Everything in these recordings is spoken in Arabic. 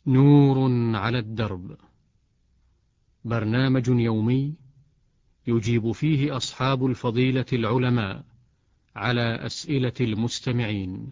نور على الدرب، برنامج يومي يجيب فيه أصحاب الفضيلة العلماء على أسئلة المستمعين.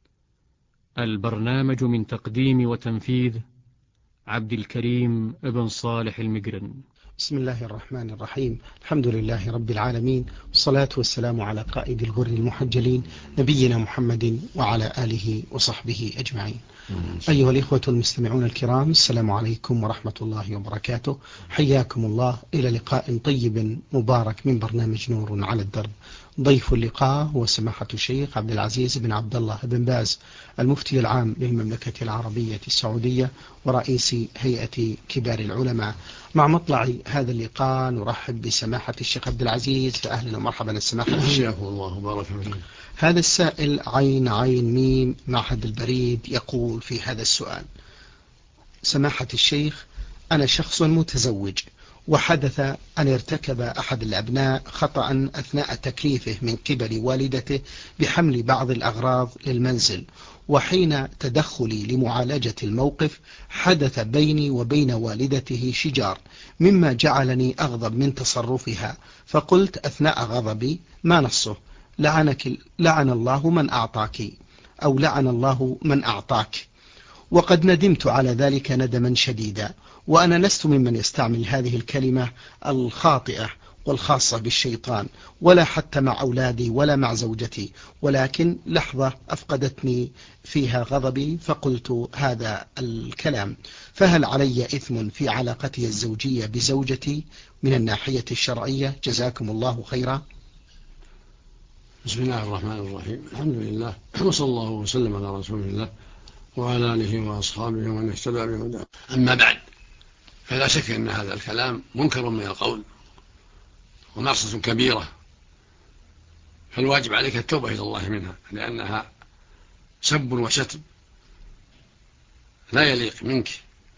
البرنامج من تقديم وتنفيذ عبد الكريم بن صالح المقرن. بسم الله الرحمن الرحيم. الحمد لله رب العالمين، والصلاة والسلام على قائد الغر المحجلين نبينا محمد وعلى آله وصحبه أجمعين. أيها الإخوة المستمعون الكرام، السلام عليكم ورحمة الله وبركاته. حياكم الله إلى لقاء طيب مبارك من برنامج نور على الدرب. ضيف اللقاء هو سماحة الشيخ عبد العزيز بن عبد الله بن باز، المفتي العام للمملكة العربية السعودية ورئيس هيئة كبار العلماء. مع مطلع هذا اللقاء نرحب بسماحة الشيخ عبد العزيز، فأهلا ومرحبا السماحة الشيخ. الله بارك فيك. هذا السائل عين ميم معهد البريد يقول في هذا السؤال: سماحة الشيخ، أنا شخص متزوج، وحدث أن ارتكب أحد الأبناء خطأ أثناء تكليفه من قبل والدته بحمل بعض الأغراض للمنزل، وحين تدخلي لمعالجة الموقف حدث بيني وبين والدته شجار، مما جعلني أغضب من تصرفها، فقلت أثناء غضبي: ما نصه؟ لعن الله من أعطاك، أو لعن الله من أعطاك. وقد ندمت على ذلك ندما شديدا، وأنا لست ممن يستعمل هذه الكلمة الخاطئة والخاصة بالشيطان، ولا حتى مع أولادي ولا مع زوجتي، ولكن لحظة أفقدتني فيها غضبي فقلت هذا الكلام. فهل علي إثم في علاقتي الزوجية بزوجتي من الناحية الشرعية؟ جزاكم الله خيرا. بسم الله الرحمن الرحيم. الحمد لله، وصلى الله وسلم على رسول الله وعلى آله وأصحابه ومن اهتدى بهداه. أما بعد، فلا شك أن هذا الكلام منكر من القول ومعصية كبيرة، فالواجب عليك التوبة إلى الله منها، لأنها سب وشتم لا يليق منك.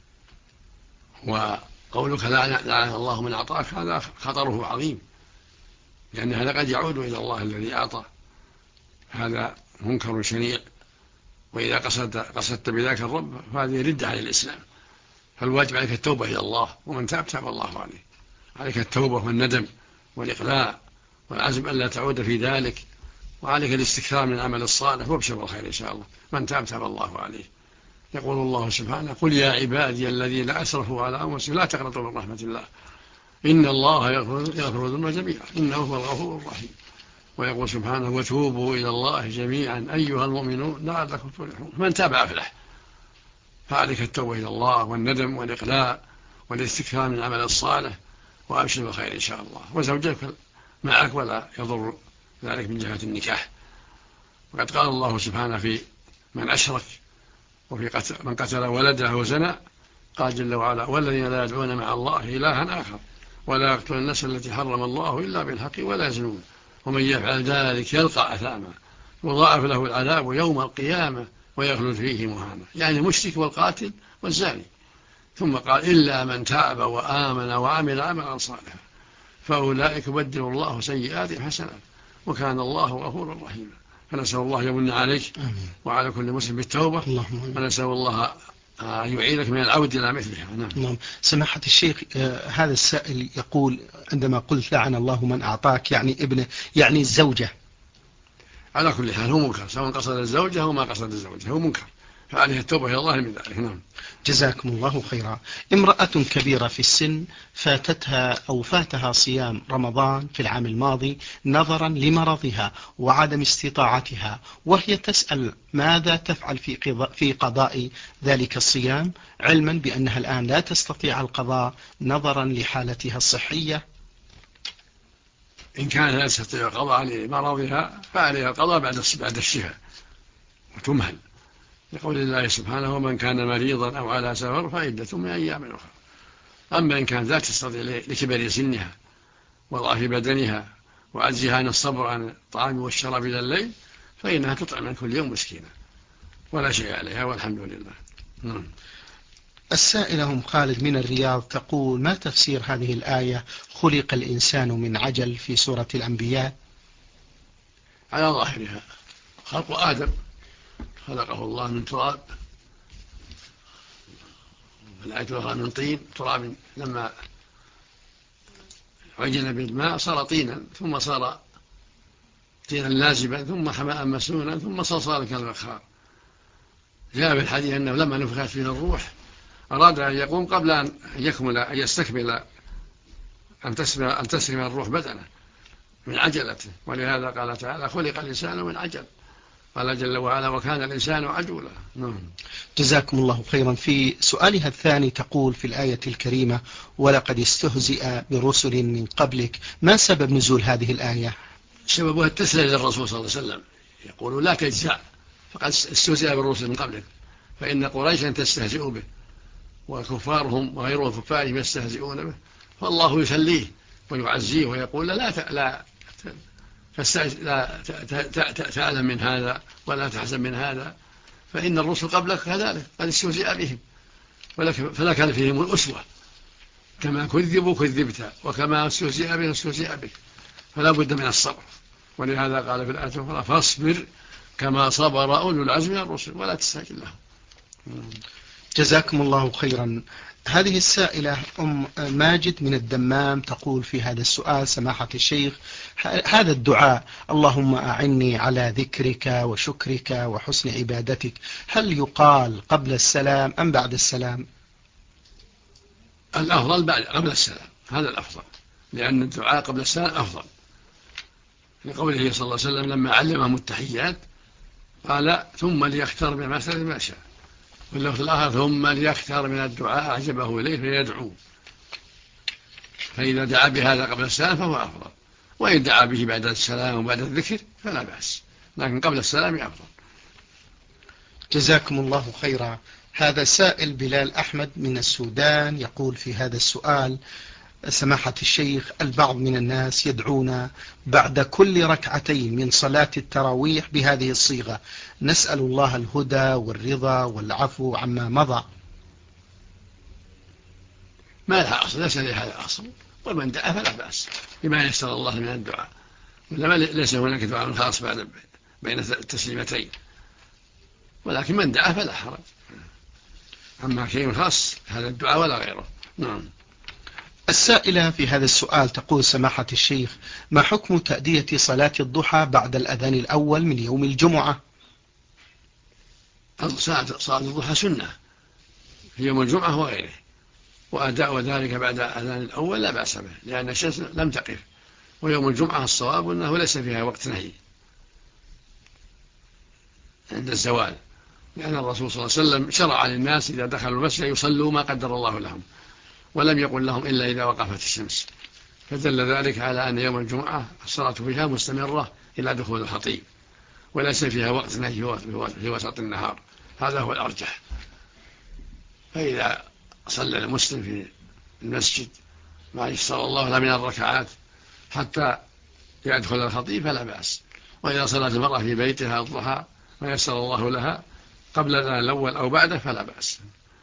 وقولك لعن الله من أعطاك هذا خطره عظيم، لأن هذا قد يعود إلى الله الذي أعطى، هذا منكر شنيع. وإذا قصدت بذاك الرب فهذه ردة عن الإسلام، فالواجب عليك التوبة إلى الله، ومن تاب تاب الله عليه. عليك التوبة والندم والإقلاع والعزم ألا تعود في ذلك، وعليك الاستكثار من العمل الصالح، وابشر بالخير إن شاء الله. من تاب تاب الله عليه. يقول الله سبحانه: قل يا عبادي الذين أسرفوا على أنفسهم لا تقنطوا من رحمة الله إن الله يغفر الذنوب جميعا إنه هو الغفور الرحيم. ويقول سبحانه: وتوبوا إلى الله جميعا أيها المؤمنون لعلكم تفلحون. من تاب أفلح. فعليك التوبة إلى الله والندم والإقلاع والاستكثار من العمل الصالح، وأبشر بالخير إن شاء الله. وزوجك معك ولا يضر ذلك من جهة النكاح. وقد قال الله سبحانه في من أشرك وفي من قتل ولده وزنى، قال جل وعلا: والذين لا يدعون مع الله إلها آخر ولا يقتلون النفس التي حرم الله إلا بالحق ولا يزنون ومن يفعل ذلك يلقى أثاما يضاعف له العذاب يوم القيامة ويخلد فيه مهانا. يعني المشرك والقاتل والزاني. ثم قال: إلا من تاب وآمن وعمل عملا صالحا فأولئك يبدل الله سيئاتهم حسنات وكان الله غفورا رحيما. فنسأل الله يمن عليك وعلى كل مسلم بالتوبة، ونسأل الله يعينك من العود إلى مثلها. نعم. سماحة الشيخ، هذا السائل يقول: عندما قلت لعن الله من أعطاك يعني ابنه، يعني الزوجة. على كل حال هو منكر، سواء قصد الزوجة أو ما قصد الزوجة هو منكر، فعليه التوبة إلى الله من ذلك. نعم. جزاكم الله خيرا. امرأة كبيرة في السن فاتها صيام رمضان في العام الماضي نظرا لمرضها وعدم استطاعتها، وهي تسأل ماذا تفعل في قضاء ذلك الصيام، علما بأنها الآن لا تستطيع القضاء نظرا لحالتها الصحية. إن كان لا تستطيع القضاء لمرضها فعليها القضاء بعد الشفاء وتمهل، لقول الله سبحانه: ومن كان مريضا أو على سفر فعدة من أيام أخرى. أما إن كانت لا تستطيع لكبر سنها وضعف بدنها وعجزها عن الصبر عن الطعام والشراب إلى الليل فإنها تطعم من كل يوم مسكينا ولا شيء عليها والحمد لله. السائلة أم خالد من الرياض تقول: ما تفسير هذه الآية خلق الإنسان من عجل في سورة الأنبياء؟ على ظاهرها خلق آدم، خلقه الله من تراب والآية الأخرى من طين تراب لما عجن بالماء صار طينا ثم صار طينا لازبا ثم حماء مسنونا ثم صلصالا كالفخار. جاء في الحديث أنه لما نفخت فيه الروح أراد أن يقوم قبل أن يكمل أن يستكمل أن تسرم الروح بدنه من عجلته، ولهذا قال تعالى خلق الإنسان من عجل، قال جل وعلا وكان الإنسان عجولا. جزاكم الله خيرا. في سؤالها الثاني تقول في الآية الكريمة ولقد استهزئ برسل من قبلك، ما سبب نزول هذه الآية؟ سببها التسلية للرسول صلى الله عليه وسلم، يقول لا تجزع فقد استهزئ بالرسل من قبلك، فإن قريشا تستهزئ به وكفارهم وغيرهم كفارهم يستهزئون به، فالله يسليه ويعزيه ويقول لا تعلم من هذا ولا تحزن من هذا، فإن الرسل قبلك كذلك قد استهزئ بهم فلا كان فيهم الأسوة، كما كذبوا كذبت وكما استهزئ بهم استهزئ بك، فلا بد من الصبر. ولهذا قال في الآية الأخرى فاصبر كما صبر أولو العزم من الرسل ولا تستعجل لهم. جزاكم الله خيرا. هذه السائلة أم ماجد من الدمام تقول في هذا السؤال سماحة الشيخ هذا الدعاء اللهم أعني على ذكرك وشكرك وحسن عبادتك هل يقال قبل السلام أم بعد السلام؟ الأفضل قبل السلام، هذا الأفضل، لأن الدعاء قبل السلام أفضل، لقوله صلى الله عليه وسلم لما علمهم التحيات قال ثم ليختار بما سلم ما شاء، واللفظ الآخر ثم ليختار من الدعاء أعجبه إليه فيدعو، فإذا دعا بهذا قبل السلام فهو أفضل، وإن دعا به بعد السلام وبعد الذكر فلا بأس، لكن قبل السلام أفضل. جزاكم الله خيرا. هذا سائل بلال أحمد من السودان يقول في هذا السؤال سماحة الشيخ البعض من الناس يدعون بعد كل ركعتين من صلاة التراويح بهذه الصيغة نسأل الله الهدى والرضا والعفو عما مضى. ما لها أصل، ليس لها أصل، ومن دعا فلا بأس بما يسر الله من الدعاء، ليس هناك دعاء خاص بين التسليمتين، ولكن من دعا فلا حرج، أما شيء خاص هذا الدعاء ولا غيره. نعم. السائلة في هذا السؤال تقول سماحة الشيخ ما حكم تأدية صلاة الضحى بعد الأذان الأول من يوم الجمعة؟ صلاة الضحى سنة في يوم الجمعة وغيره، وأداء ذلك بعد الأذان الأول لا بأس به، لأن الشمس لم تقف، ويوم الجمعة الصواب أنه ليس فيها وقت نهي عند الزوال، لأن الرسول صلى الله عليه وسلم شرع للناس إذا دخلوا المسجد يصلوا ما قدر الله لهم، ولم يقل لهم إلا إذا وقفت الشمس، فدل ذلك على أن يوم الجمعة الصلاة فيها مستمرة إلى دخول الخطيب، وليس فيها وقت نهي في وسط النهار، هذا هو الأرجح. فإذا صلى المسلم في المسجد ما يسر الله له من الركعات حتى يدخل الخطيب فلا بأس، وإذا صلت المرأة في بيتها الضحى ما يسر الله لها قبل الأذان الأول أو بعده فلا بأس.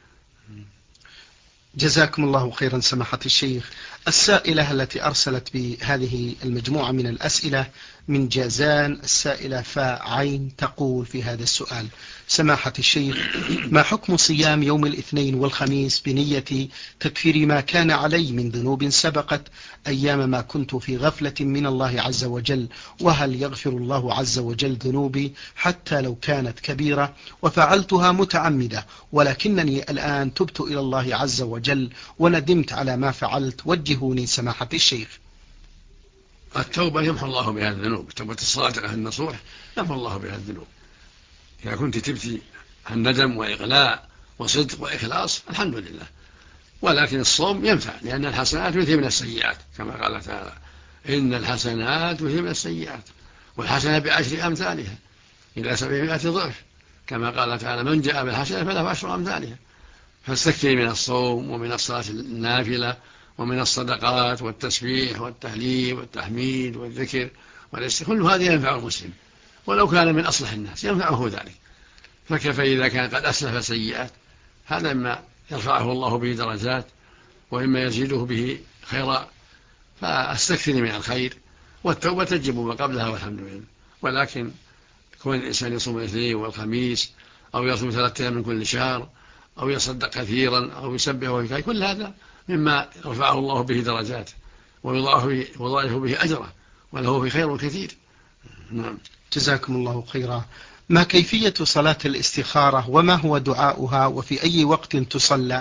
جزاكم الله خيرا سماحة الشيخ. السائلة التي أرسلت بهذه المجموعة من الأسئلة من جازان السائلة فاعين تقول في هذا السؤال سماحة الشيخ ما حكم صيام يوم الاثنين والخميس بنية تكفير ما كان علي من ذنوب سبقت أيام ما كنت في غفلة من الله عز وجل، وهل يغفر الله عز وجل ذنوبي حتى لو كانت كبيرة وفعلتها متعمدة، ولكنني الآن تبت إلى الله عز وجل وندمت على ما فعلت، وجهوني سماحة الشيخ. التوبة يمحو الله بها الذنوب، توبة الصادقة النصوح يمحو الله بها الذنوب، إذا كنت تبتي عن ندم وإغلاء وصدق وإخلاص الحمد لله، ولكن الصوم ينفع لأن الحسنات يذهبن السيئات، كما قال تعالى إن الحسنات يذهبن السيئات، والحسنة بعشر أمثالها إلى 700 ضعف، كما قال تعالى من جاء بالحسنة فله 10 أمثالها، فاستكثري من الصوم ومن الصلاة النافلة ومن الصدقات والتسبيح والتهليل والتحميد والذكر والاستغفار، كل هذا ينفع المسلم ولو كان من أصلح الناس ينفعه ذلك، فكيف إذا كان قد أسلف سيئات، هذا إما يرفعه الله به درجات وإما يزيده به خيرا، فاستكثري من الخير، والتوبة تجب ما قبلها والحمد لله. ولكن كون الإنسان يصوم الاثنين والخميس أو يصوم 3 أيام من كل شهر أو يصدق كثيرا أو يسبح ويكاي، كل هذا مما رفعه الله به درجات ويضاعف به أجره، وله في خير كثير. نعم. جزاكم الله خيرا. ما كيفية صلاة الاستخارة وما هو دعاؤها وفي أي وقت تصلى؟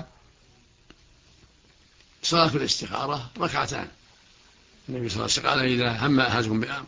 صلاة الاستخارة ركعتان. النبي صلى الله عليه وسلم قال إذا هم أحدكم بأمر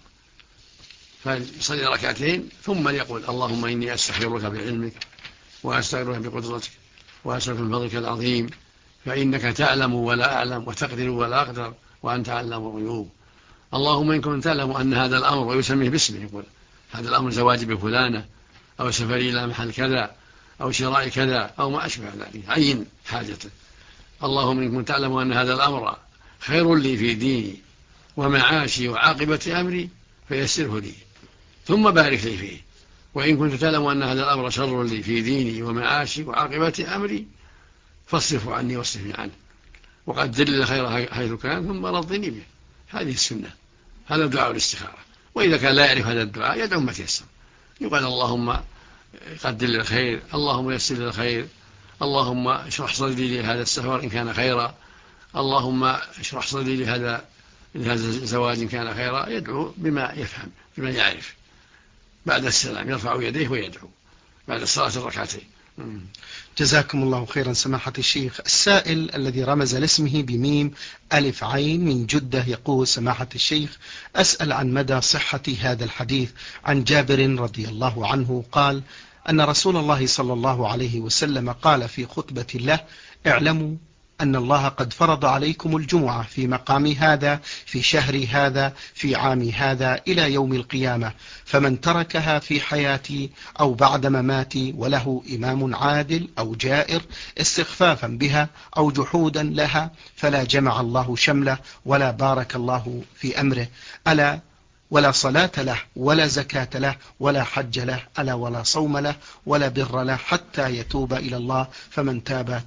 فيصلي ركعتين ثم يقول اللهم إني أستخيرك بعلمك وأستغفرك بقدرتك وأسألك من فضلك العظيم فإنك تعلم ولا أعلم وتقدر ولا أقدر وأنت علام الغيوب. اللهم إن كنت تعلم أن هذا الأمر، ويسميه باسمه، يقول هذا الأمر زواج بفلانة أو سفري إلى محل كذا أو شراء كذا أو ما أشبه ذلك، عين حاجته. اللهم إن كنت تعلم أن هذا الأمر خير لي في ديني ومعاشي وعاقبة أمري فيسره لي ثم بارك لي فيه، وإن كنت تعلم أن هذا الأمر شر لي في ديني ومعاشي وعاقبة أمري فاصرفه عني واصرفني عنه وقدر لي الخير حيث كان ثم رضني به. هذه السنة، هذا دعاء الاستخارة. وإذا كان لا يعرف هذا الدعاء يدعو ما تيسر، يقال اللهم قدر لي الخير، اللهم يسر لي الخير، اللهم اشرح صدري لهذا السفر إن كان خيرا، اللهم اشرح صدري لهذا الزواج إن كان خيرا. يدعو بما يفهم بما يعرف. بعد السلام يرفع يديه ويدعو بعد الصلاة الركعتين. جزاكم الله خيرا سماحة الشيخ. السائل الذي رمز لاسمه بميم ألف عين من جدة يقول سماحة الشيخ أسأل عن مدى صحة هذا الحديث عن جابر رضي الله عنه قال أن رسول الله صلى الله عليه وسلم قال في خطبة له اعلموا أن الله قد فرض عليكم الجمعة في مقام هذا في شهر هذا في عام هذا إلى يوم القيامة، فمن تركها في حياتي أو بعد مماتي وله إمام عادل أو جائر استخفافا بها أو جحودا لها فلا جمع الله شمله ولا بارك الله في أمره، ألا ولا صلاة له ولا زكاة له ولا حج له، ألا ولا صوم له ولا بر له حتى يتوب إلى الله، فمن تاب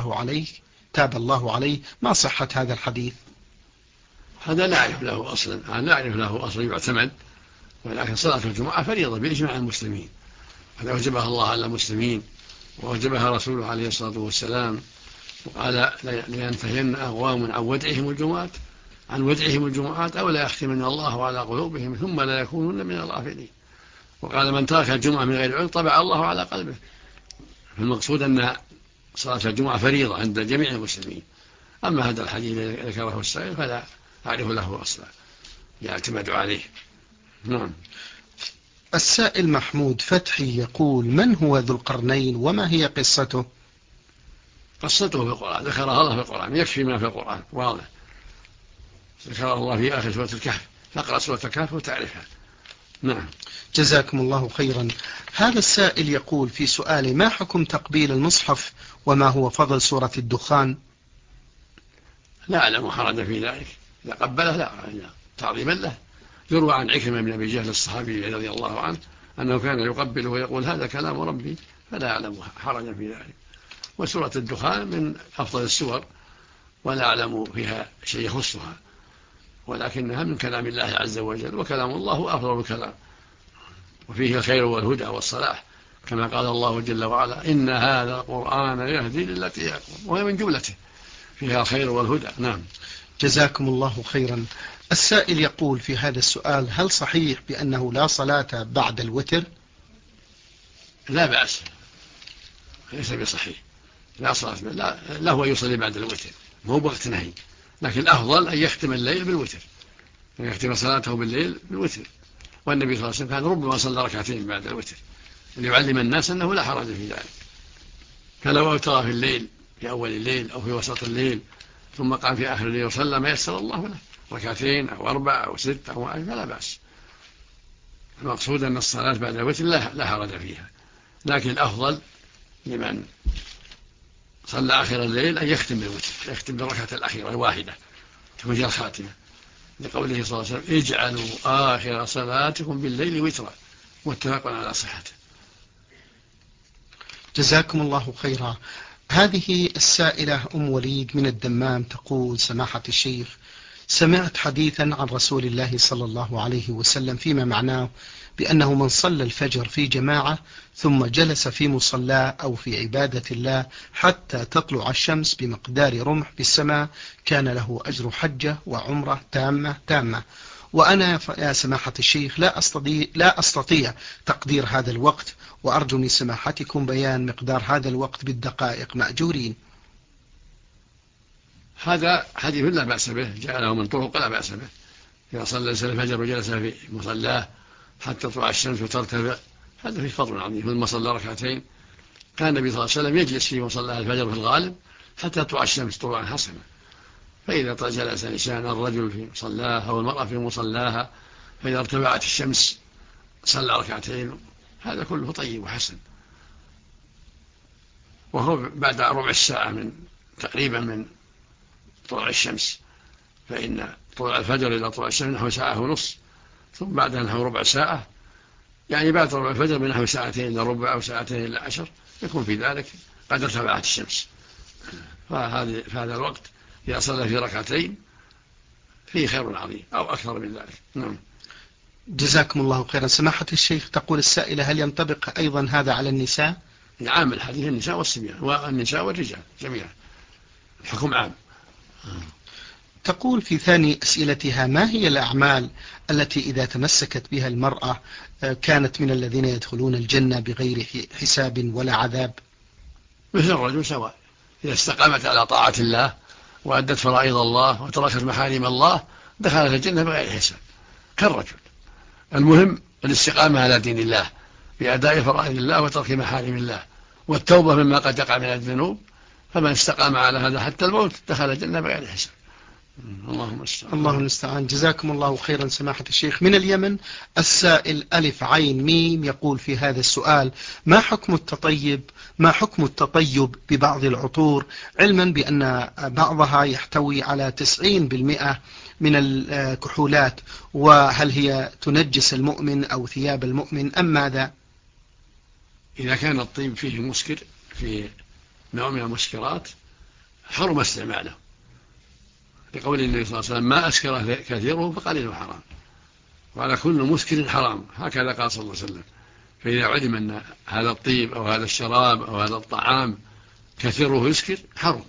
تاب الله عليه. ما صحة هذا الحديث؟ هذا لا أعرف له أصلا يعتمد، ولكن صلاة الجمعة فريضة بإجماع المسلمين، هذا وجبها الله على المسلمين ووجبها رسوله عليه الصلاة والسلام، وقال لينتهين أقوام عن ودعهم الجمعات أو لا يختمن الله على قلوبهم ثم لا يكونون من الغافلين. وقال من ترك الجمعة من غير عذر طبع الله على قلبه. فالمقصود أن صلاة الجمعة فريضة عند جميع المسلمين. أما هذا الحديث الذي ذكره السائل فلا أعرف له أصلا يعتمد عليه. نعم. السائل محمود فتحي يقول من هو ذو القرنين وما هي قصته؟ قصته في القرآن ذكرها الله في القرآن، يكفي ما في القرآن واضح، ذكرها الله في آخر سورة الكهف، فاقرأ سورة الكهف وتعرفها. نعم. جزاكم الله خيرا. هذا السائل يقول في سؤاله ما حكم تقبيل المصحف وما هو فضل سورة الدخان؟ لا أعلم حرج في ذلك، إذا قبله لا تعظيما له. يروى عن عكرمة بن أبي جهل الصحابي رضي الله عنه أنه كان يقبله ويقول هذا كلام ربي، فلا أعلم حرج في ذلك. وسورة الدخان من أفضل السور ولا أعلم فيها شيء يخصها، ولكنها من كلام الله عز وجل، وكلام الله أفضل الكلام وفيه الخير والهدى والصلاح، كما قال الله جل وعلا إن هذا القرآن يهدي للتي هي أقوم، وهي من جملته فيها الخير والهدى. نعم. جزاكم الله خيرا. السائل يقول في هذا السؤال هل صحيح بأنه لا صلاة بعد الوتر؟ لا بأس، ليس بصحيح، لا صلاة، لا هو يصلي بعد الوتر، مو بوقت نهي، لكن الأفضل أن يختم الليل بالوتر، أن يختم صلاته بالليل بالوتر. والنبي صلى الله عليه وسلم كان ربما صلى ركعتين بعد الوتر ليعلم الناس أنه لا حرج في ذلك. فلو أوتر في الليل في أول الليل أو في وسط الليل ثم قام في آخر الليل وصلى ما يسر الله له ركعتين أو 4 أو 6 أو 10 فلا بأس. المقصود أن الصلاة بعد الوتر لا حرج فيها، لكن الأفضل لمن صلى آخر الليل أن يختم بالوتر، يختم بالركعة الأخيرة الواحدة تكون هي الخاتمة، لقوله صلى الله عليه وسلم اجعلوا آخر صلاتكم بالليل وترا، متفق على صحته. جزاكم الله خيرا. هذه السائلة وليد من الدمام تقول سماحة الشيخ سمعت حديثا عن رسول الله صلى الله عليه وسلم فيما معناه بأنه من صلى الفجر في جماعة ثم جلس في مصلاه أو في عبادة الله حتى تطلع الشمس بمقدار رمح بالسماء كان له أجر حجة وعمرة تامة. وأنا يا سماحة الشيخ لا أستطيع تقدير هذا الوقت، وأرجو من سماحتكم بيان مقدار هذا الوقت بالدقائق مأجورين. هذا حديث لا بأس به، جعله من طرق لا بأس به. إذا صلى الفجر وجلس في مصلاه حتى تطلع الشمس وترتفع هذا فيه فضل عظيم. ثم صلى ركعتين كان النبي صلى الله عليه وسلم يجلس في مصلاه الفجر في الغالب حتى تطلع الشمس طلوعا حسنا. فإذا جلس الإنسان الرجل في مصلاه أو المرأة في مصلاها فإذا ارتفعت الشمس صلى ركعتين هذا كله طيب وحسن. وهو بعد ربع الساعة تقريبا من طلوع الشمس، فإن طلوع الفجر إلى طلوع الشمس نحو ساعة ونصف، ثم بعدها نحو ربع ساعة، يعني بعد طلوع الفجر من نحو ساعتين إلى ربع أو ساعتين إلى 10 يكون في ذلك قد ارتفعت الشمس. في هذا الوقت إذا صلى في ركعتين فيه خير عظيم أو أكثر من ذلك. نعم. جزاكم الله خيرا. سماحة الشيخ تقول السائلة: هل ينطبق أيضا هذا على النساء؟ نعم، الحديث النساء والصبيان والنساء والرجال جميعا، الحكم عام. تقول في ثاني أسئلتها: ما هي الأعمال التي إذا تمسكت بها المرأة كانت من الذين يدخلون الجنة بغير حساب ولا عذاب؟ مثل الرجل سواء، إذا استقامت على طاعة الله وأدت فرائض الله وتركت محارم الله دخلت الجنة بغير حساب كالرجل. المهم الاستقامة على دين الله بأداء فرائض الله وترك محارم الله والتوبة مما قد يقع من الذنوب، فمن استقام على هذا حتى الموت دخل الجنة بغير حساب. الله المستعان. جزاكم الله خيرا سماحة الشيخ. من اليمن السائل ألف عين ميم يقول في هذا السؤال: ما حكم التطيب ببعض العطور، علما بأن بعضها يحتوي على 90% من الكحولات، وهل هي تنجس المؤمن أو ثياب المؤمن أم ماذا؟ إذا كان الطيب فيه مسكر، في نوع من المسكرات، حرم استعماله، لقول النبي صلى الله عليه وسلم: ما أسكر كثيره فقليله حرام، وعلى كل مسكر حرام، هكذا قال صلى الله عليه وسلم. فإذا علم أن هذا الطيب أو هذا الشراب أو هذا الطعام كثيره يسكر حرم،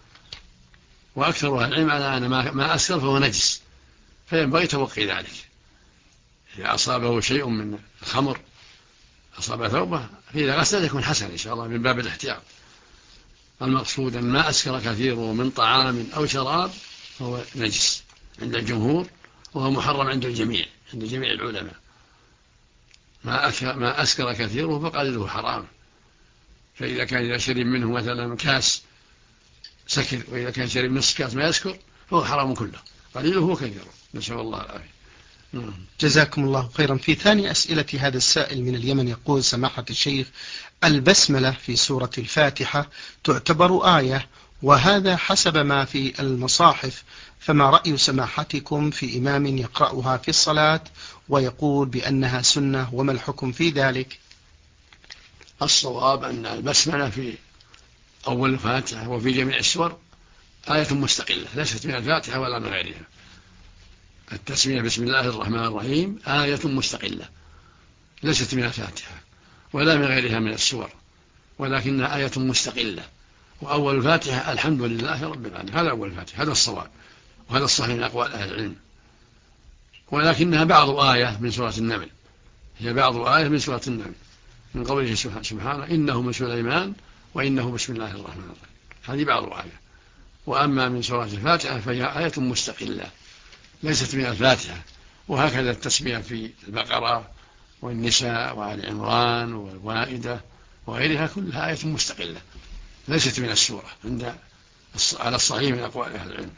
وأكثر العلم على أن ما أسكر فهو نجس، فينبغي توقي ذلك. إذا أصابه شيء من الخمر أصاب ثوبه فإذا غسل يكون حسن إن شاء الله من باب الاحتياط. المقصود أن ما أسكر كثيره من طعام أو شراب هو نجس عند الجمهور، وهو محرم عند الجميع، عند جميع العلماء. ما أسكر كثيره فقليله حرام. فإذا كان إذا شرب منه مثلا كاس سكر، وإذا كان شرب نصف كاس ما يسكر فهو حرام كله، قليله وكثيره، نسأل الله العافية. جزاكم الله خيرا. في ثاني أسئلة هذا السائل من اليمن يقول: سماحة الشيخ، البسملة في سورة الفاتحة تعتبر آية، وهذا حسب ما في المصاحف، فما رأي سماحتكم في إمام يقرأها في الصلاة ويقول بأنها سنة، وما الحكم في ذلك؟ الصواب أن البسملة في أول الفاتحة وفي جميع السور آية مستقلة، ليست من الفاتحة ولا من غيرها. التسمية بسم الله الرحمن الرحيم آية مستقلة، ليست من الفاتحة ولا من غيرها من السور، ولكنها آية مستقلة. وأول الفاتحة الحمد لله رب العالمين، هذا أول الفاتحة، هذا الصواب، وهذا الصحيح من أقوال أهل العلم. ولكنها بعض آية من سورة النمل، هي بعض آية من سورة النمل، من قوله سبحانه: إنه من سليمان وإنه بسم الله الرحمن الرحيم، هذه بعض آية. وأما من سورة الفاتحة فهي آية مستقلة ليست من الفاتحة. وهكذا التسمية في البقرة والنساء وآل عمران والمائدة وغيرها كلها آية مستقلة ليست من السورة على الصحيح من أقوال أهل العلم.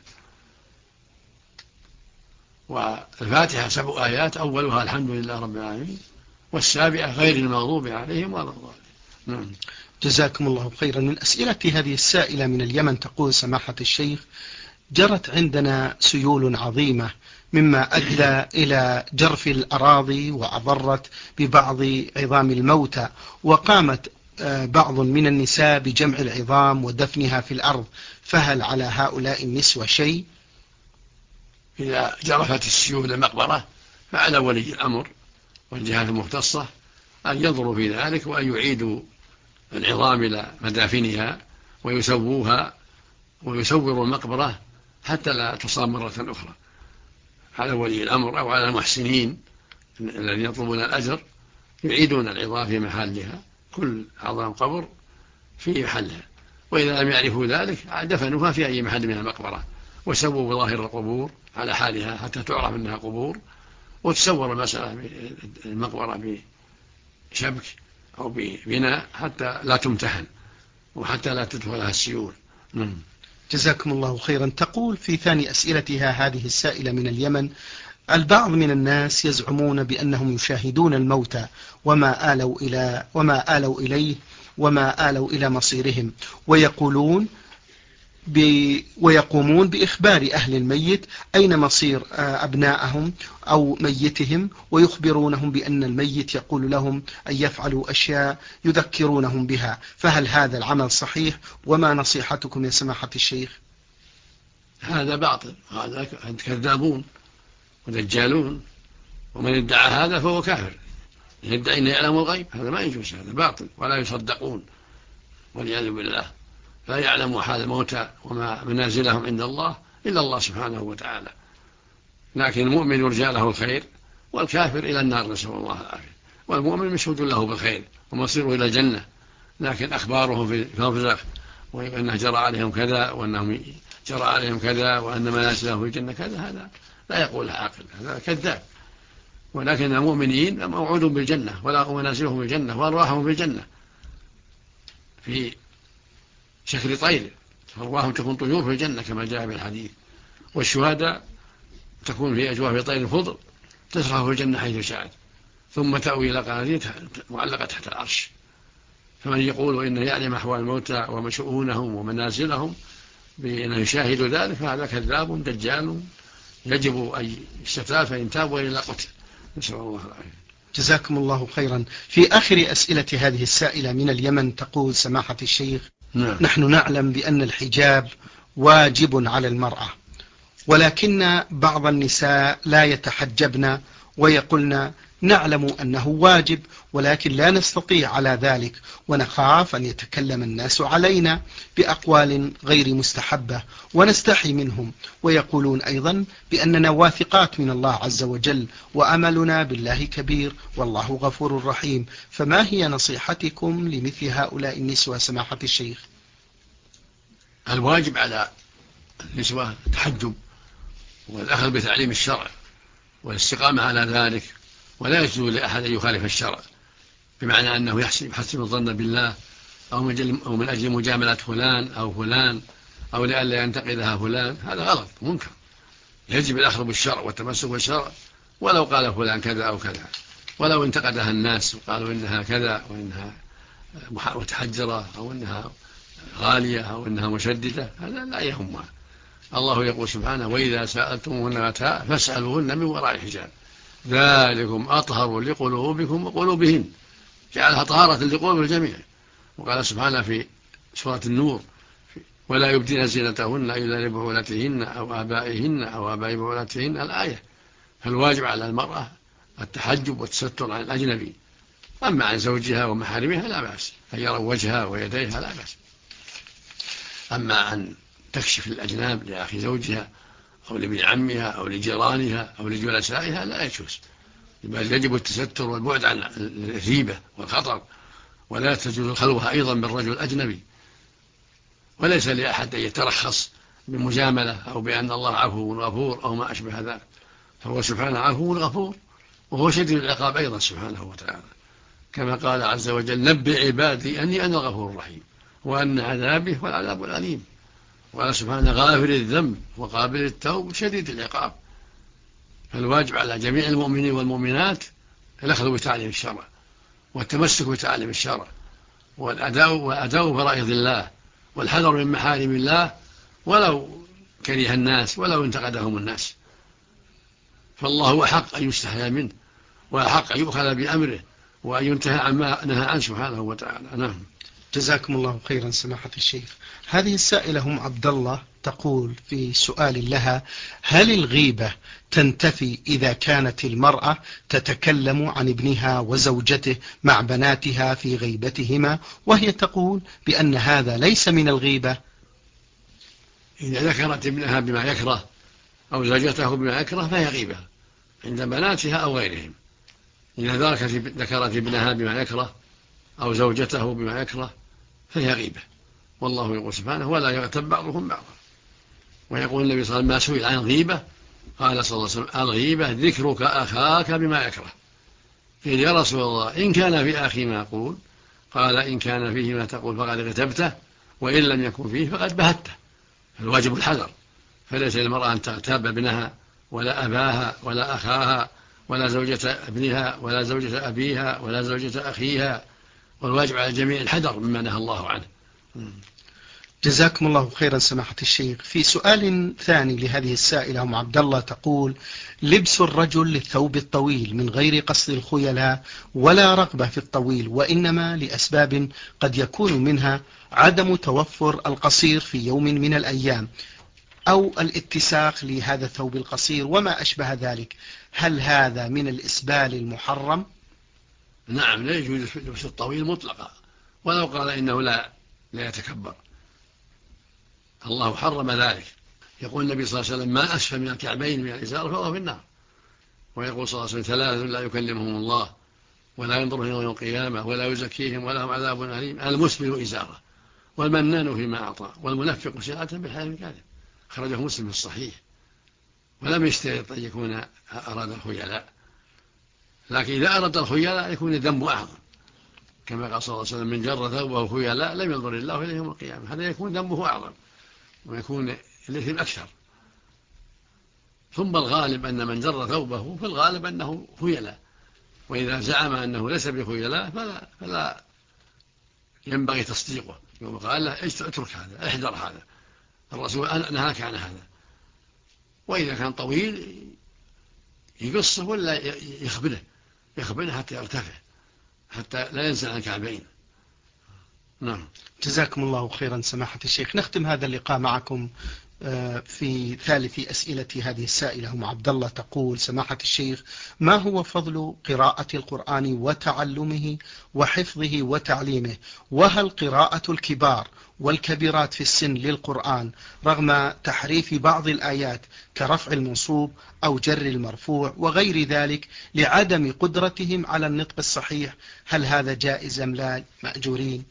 والفاتحة 7 آيات، أولها الحمد لله رب العالمين، والسابعة غير المغضوب عليهم ولا الضالين. جزاكم الله خيرا. من أسئلة هذه السائلة من اليمن تقول: سماحة الشيخ، جرت عندنا سيول عظيمة مما أدى إلى جرف الأراضي وأضرت ببعض عظام الموتى، وقامت بعض من النساء بجمع العظام ودفنها في الأرض، فهل على هؤلاء النسوة شيء؟ إذا جرفت السيول المقبرة فعلى ولي الأمر والجهات المختصة أن ينظروا في ذلك وأن يعيدوا العظام إلى مدافنها ويسووها ويسوروا المقبرة حتى لا تصام مرة أخرى. على ولي الأمر أو على المحسنين الذين يطلبون الأجر يعيدون العظام في محلها، كل عظام قبر في محلها، وإذا لم يعرفوا ذلك دفنوها في أي محل من المقبرة وسووا بظاهر القبور على حالها حتى تعرف أنها قبور، وتسور المسألة المقبرة بشبك أو ببناء حتى لا تمتحن وحتى لا تدخلها السيول. جزاكم الله خيرا. تقول في ثاني أسئلتها هذه السائلة من اليمن: البعض من الناس يزعمون بأنهم يشاهدون الموتى وما آلوا إليه وما آلوا إلى مصيرهم، ويقومون بإخبار أهل الميت أين مصير أبنائهم أو ميتهم، ويخبرونهم بأن الميت يقول لهم أن يفعلوا أشياء يذكرونهم بها، فهل هذا العمل صحيح؟ وما نصيحتكم يا سماحة الشيخ؟ هذا باطل، هذا كذابون ودجالون، ومن ادعى هذا فهو كافر، يدعي أن يعلم الغيب، هذا ما يجوز، هذا باطل ولا يصدقون والعياذ بالله. لا يعلم حال الموتى وما منازلهم عند الله إلا الله سبحانه وتعالى، لكن المؤمن يرجى له الخير والكافر إلى النار، نسأل الله العافية. والمؤمن مشهود له بالخير ومصيره إلى الجنة، لكن أخباره في البرزخ وأنه جرى عليهم كذا وأنهم جرى عليهم كذا وأن منازلهم في الجنة كذا، هذا لا يقول عاقل، هذا كذاب. ولكن المؤمنين موعود بالجنة ولا منازلهم في الجنة وأرواحهم في الجنة في شكل طير، أرواحهم تكون طيور في الجنة كما جاء في الحديث، والشهداء تكون في أجواف طير الخضر تسرح في الجنة حيث شاءت ثم تأوي إلى قناديل معلقة تحت العرش. فمن يقول إنه يعلم أحوال الموتى وشؤونهم ومنازلهم بأنه يشاهد ذلك فهذا كذاب دجال يجب أن يستتاب فإن تاب وإلا قتل، نسأل الله العافية. جزاكم الله خيرا. في آخر أسئلة هذه السائلة من اليمن تقول: سماحة الشيخ، نحن نعلم بأن الحجاب واجب على المرأة، ولكن بعض النساء لا يتحجبن ويقولن نعلم أنه واجب ولكن لا نستطيع على ذلك، ونخاف أن يتكلم الناس علينا بأقوال غير مستحبة ونستحي منهم، ويقولون أيضا بأننا واثقات من الله عز وجل وأملنا بالله كبير والله غفور رحيم، فما هي نصيحتكم لمثل هؤلاء النسوة سماحة الشيخ؟ الواجب على النسوة التحجب والأخذ بتعليم الشرع والاستقامة على ذلك، ولا يجوز لأحد أن يخالف الشرع بمعنى أنه يحسن الظن بالله أو من أجل مجاملة فلان أو فلان أو لئلا ينتقدها فلان، هذا غلط منكر. يجب الأخذ بالشرع والتمسك بالشرع ولو قال فلان كذا أو كذا، ولو انتقدها الناس وقالوا إنها كذا وإنها متحجرة أو إنها غالية أو إنها مشددة، هذا لا يهمها. الله يقول سبحانه: وإذا سألتموهن متاعا فاسألوهن من وراء حجاب ذلكم أطهر لقلوبكم وقلوبهن، جعلها طهارة لقلوب الجميع. وقال سبحانه في سورة النور: ولا يبدين زينتهن إلا لبعولتهن أو آبائهن أو آباء بعولتهن، الآية. فالواجب على المرأة التحجب والتستر عن الأجنبي، أما عن زوجها ومحارمها لا بأس، أن يروا وجهها ويديها لا بأس. أما أن تكشف الأجناب لأخي زوجها أو لابن عمها أو لجيرانها أو لجلسائها لا يجوز، بل يجب التستر والبعد عن الريبة والخطر، ولا تجوز الخلوة أيضا بالرجل الأجنبي. وليس لأحد أن يترخص بمجاملة أو بأن الله عفو غفور أو ما أشبه ذلك، فهو سبحانه عفو غفور وهو شديد العقاب أيضا سبحانه وتعالى، كما قال عز وجل: نبئ عبادي أني أنا الغفور الرحيم وأن عذابي هو العذاب الأليم. وقال سبحانه: غافر الذنب وقابل التوب شديد العقاب. فالواجب على جميع المؤمنين والمؤمنات الأخذ بتعليم الشرع والتمسك بتعليم الشرع وأداء فرائض الله والحذر من محارم الله ولو كره الناس ولو انتقدهم الناس، فالله هو حق أن يستحيا منه وحق أن يؤخذ بأمره وأن ينتهى عما نهى عنه سبحانه وتعالى. نعم. جزاكم الله خيرا سماحة الشيخ. هذه السائلة هم عبد الله تقول في سؤال لها: هل الغيبة تنتفي إذا كانت المرأة تتكلم عن ابنها وزوجته مع بناتها في غيبتهما، وهي تقول بأن هذا ليس من الغيبة؟ إذا ذكرت ابنها بما يكره أو زوجته بما يكره فهي غيبة عند بناتها أو غيرهم. إذا ذكرت ابنها بما يكره أو زوجته بما يكره فهي غيبة. والله يقول سبحانه: ولا يغتب بعضهم بعضا. ويقول النبي صلى الله عليه وسلم: ما سئل عن الغيبة قال صلى الله عليه وسلم: الغيبة ذكرك أخاك بما يكره. قيل: يا رسول الله، إن كان في أخي ما أقول؟ قال: إن كان فيه ما تقول فقد اغتبته، وإن لم يكن فيه فقد بهته. الواجب الحذر، فليس للمرأة أن تغتاب ابنها ولا أباها ولا أخاها ولا زوجة ابنها ولا زوجة أبيها ولا زوجة أخيها، والواجب على الجميع الحذر مما نهى الله عنه. جزاكم الله خيرا سماحة الشيخ. في سؤال ثاني لهذه السائلة أم عبد الله تقول: لبس الرجل للثوب الطويل من غير قصد الخيلاء ولا رغبة في الطويل، وإنما لأسباب قد يكون منها عدم توفر القصير في يوم من الأيام أو الاتساق لهذا الثوب القصير وما أشبه ذلك، هل هذا من الإسبال المحرم؟ نعم، لا يجوز لبس الطويل مطلقا، ولو قال إنه لا يتكبر. الله حرم ذلك. يقول النبي صلى الله عليه وسلم: ما أسفل من الكعبين من الإزار فهو في النار. ويقول صلى الله عليه وسلم: ثلاث لا يكلمهم الله ولا ينظر يوم القيامة ولا يزكيهم ولهم عذاب أليم: المسبل إزاره، والمنان فيما أعطى، والمنفق ساعة بالحلال الكاذب. خرجه مسلم في الصحيح. ولم يشترط أن يكون أراد الخيلاء، لكن إذا أراد الخيلاء يكون الذنب أعظم، كما قال صلى الله عليه وسلم: من جر ثوبه خيلاء لم ينظر الله إليه يوم القيامة. هذا يكون ذنبه أعظم ويكون الإثم أكثر. ثم الغالب أن من جر ثوبه في الغالب أنه خيلاء، وإذا زعم أنه ليس بخيلاء فلا ينبغي تصديقه. يوم قال له: اترك هذا، احذر هذا، الرسول نهاك عن هذا. وإذا كان طويل يقصه ولا يخبنه حتى يرتفع، حتى لا ينزل عن الكعبين. نعم. جزاكم الله خيرا سماحة الشيخ. نختم هذا اللقاء معكم في ثالث أسئلة هذه السائلة أم عبد الله تقول: سماحة الشيخ، ما هو فضل قراءة القرآن وتعلمه وحفظه وتعليمه؟ وهل قراءة الكبار والكبيرات في السن للقرآن رغم تحريف بعض الآيات كرفع المنصوب أو جر المرفوع وغير ذلك لعدم قدرتهم على النطق الصحيح، هل هذا جائز أم لا مأجورين؟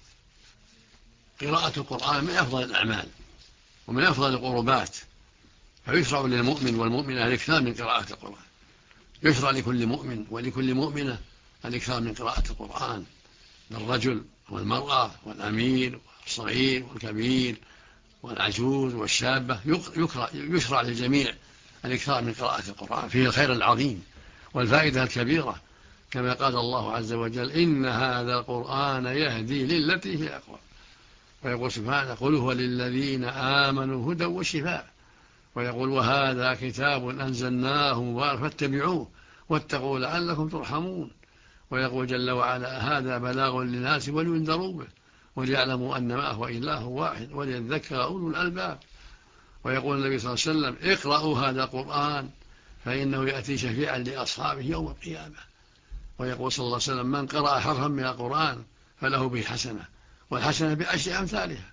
قراءة القرآن من أفضل الأعمال ومن أفضل القربات، فيشرع للمؤمن والمؤمنة الإكثار من قراءة القرآن. يشرع لكل مؤمن ولكل مؤمنة الإكثار من قراءة القرآن، للرجل والمرأة والأمير والصغير والكبير والعجوز والشابة. يشرع للجميع الإكثار من قراءة القرآن، فيه الخير العظيم والفائدة الكبيرة، كما قال الله عز وجل: إن هذا القرآن يهدي للتي هي أقوم. ويقول سبحانه: قل هو للذين آمنوا هدى وشفاء. ويقول: وهذا كتاب أنزلناه مبارك فاتبعوه واتقوا لعلكم ترحمون. ويقول جل وعلا: هذا بلاغ للناس ولينذروا به وليعلموا أنما هو إله واحد وليذكر أولو الألباب. ويقول النبي صلى الله عليه وسلم: اقرأوا هذا القرآن فإنه يأتي شفيعا لأصحابه يوم القيامة. ويقول صلى الله عليه وسلم: من قرأ حرفا من القرآن فله به حسنة، والحسنة بعشر أمثالها.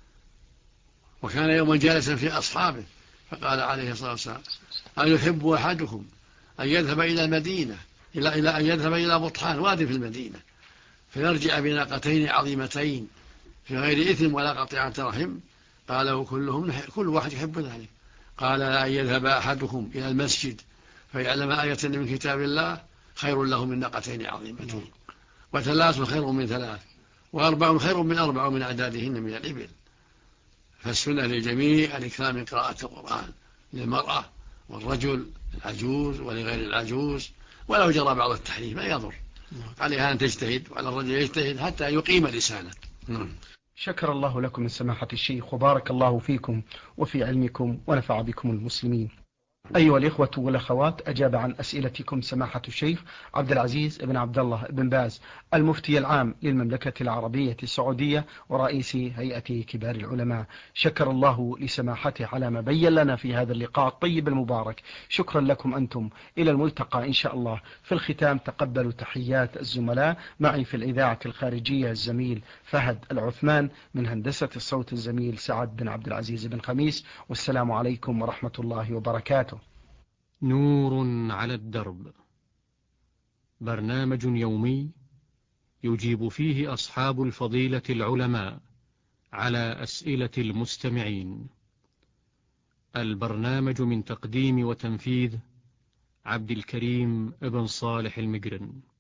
وكان يوما جالسا في أصحابه فقال عليه الصلاة والسلام: أيحب أحدكم أن يذهب إلى المدينة إلى أن يذهب إلى بطحان وادي في المدينة فيرجع بناقتين عظيمتين في غير إثم ولا قطيعة رحم؟ قال: كل واحد يحب ذلك. قال: لا أن يذهب أحدكم إلى المسجد فيعلم آية من كتاب الله خير له من ناقتين عظيمتين، وثلاث خير من ثلاث، وأربع خير من أربع ومن أعدادهن من الإبل. فالسنة للجميع الإكثار من قراءة القرآن، للمرأة والرجل، العجوز ولغير العجوز، ولو جرى بعض التحريف ما يضر، عليها أن تجتهد وعلى الرجل يجتهد حتى يقيم لسانه. شكر الله لكم من سماحة الشيخ، وبارك الله فيكم وفي علمكم ونفع بكم المسلمين. أيها الإخوة والأخوات، أجاب عن أسئلتكم سماحة الشيخ عبد العزيز بن عبد الله بن باز، المفتي العام للمملكة العربية السعودية ورئيس هيئة كبار العلماء. شكر الله لسماحته على ما بين لنا في هذا اللقاء الطيب المبارك. شكرا لكم أنتم، إلى الملتقى إن شاء الله. في الختام تقبلوا تحيات الزملاء، معي في الإذاعة الخارجية الزميل فهد العثمان، من هندسة الصوت الزميل سعد بن عبد العزيز بن خميس، والسلام عليكم ورحمة الله وبركاته. نور على الدرب، برنامج يومي يجيب فيه أصحاب الفضيلة العلماء على أسئلة المستمعين. البرنامج من تقديم وتنفيذ عبد الكريم ابن صالح المجرن.